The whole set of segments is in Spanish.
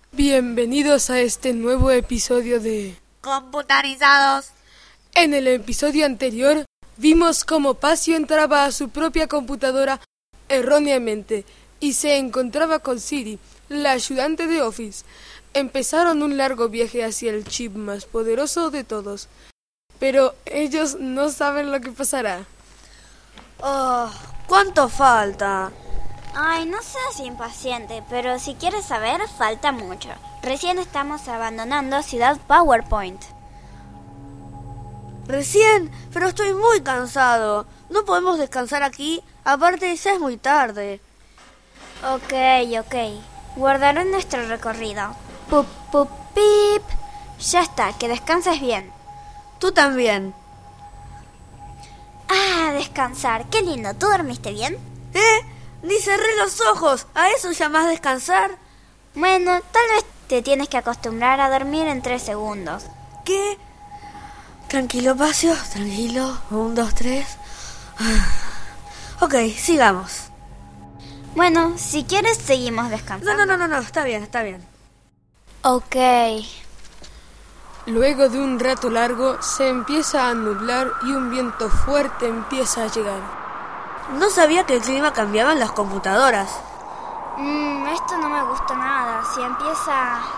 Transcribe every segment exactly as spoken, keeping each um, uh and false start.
Bienvenidos a este nuevo episodio de Computarizados. En el episodio anterior vimos cómo Pacio entraba a su propia computadora erróneamente y se encontraba con Siri, la ayudante de Office. Empezaron un largo viaje hacia el chip más poderoso de todos, pero ellos no saben lo que pasará. Oh, ¿cuánto falta? Ay, no seas impaciente, pero si quieres saber, falta mucho. Recién estamos abandonando Ciudad PowerPoint. Recién, pero estoy muy cansado. No podemos descansar aquí, aparte ya es muy tarde. Ok, ok. Guardaré nuestro recorrido. Pup, pup, pip. Ya está, que descanses bien. Tú también. Ah, descansar. Qué lindo. ¿Tú dormiste bien? ¿Eh? Ni cerré los ojos. ¿A eso llamás descansar? Bueno, tal vez te tienes que acostumbrar a dormir en tres segundos. ¿Qué? Tranquilo, Pacio, tranquilo. Un, dos, tres. Ok, sigamos. Bueno, si quieres seguimos descansando. No, no, no, no, no, está bien, está bien. Ok. Luego de un rato largo se empieza a nublar y un viento fuerte empieza a llegar. No sabía que el clima cambiaba en las computadoras. Mmm, esto no me gusta nada. Si empieza a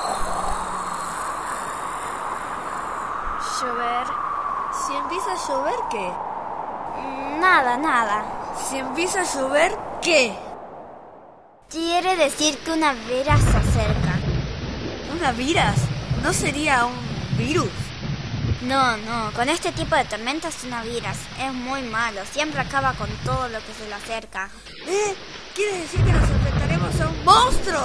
llover... Si empieza a llover, ¿qué? Nada, nada. Si empieza a llover, ¿qué? Quiere decir que una vera se acerca. ¿Una virus? ¿No sería un virus? No, no, con este tipo de tormentas una virus es muy malo. Siempre acaba con todo lo que se le acerca. ¿Eh? ¿Quiere decir que nos enfrentaremos a un monstruo?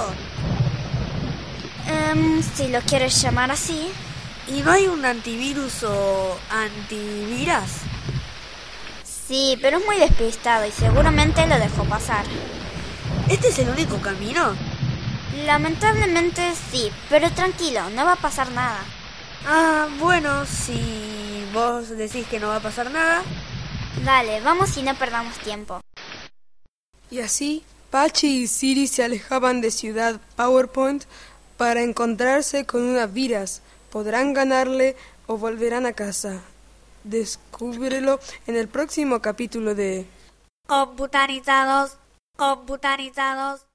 Um, si lo quieres llamar así. ¿Y no hay un antivirus o antivirus? Sí, pero es muy despistado y seguramente lo dejó pasar. ¿Este es el único camino? Lamentablemente sí, pero tranquilo, no va a pasar nada. Ah, bueno, si vos decís que no va a pasar nada. Dale, vamos y no perdamos tiempo. Y así, Pachi y Siri se alejaban de Ciudad PowerPoint para encontrarse con una virus. ¿Podrán ganarle o volverán a casa? Descúbrelo en el próximo capítulo de Computarizados, computarizados.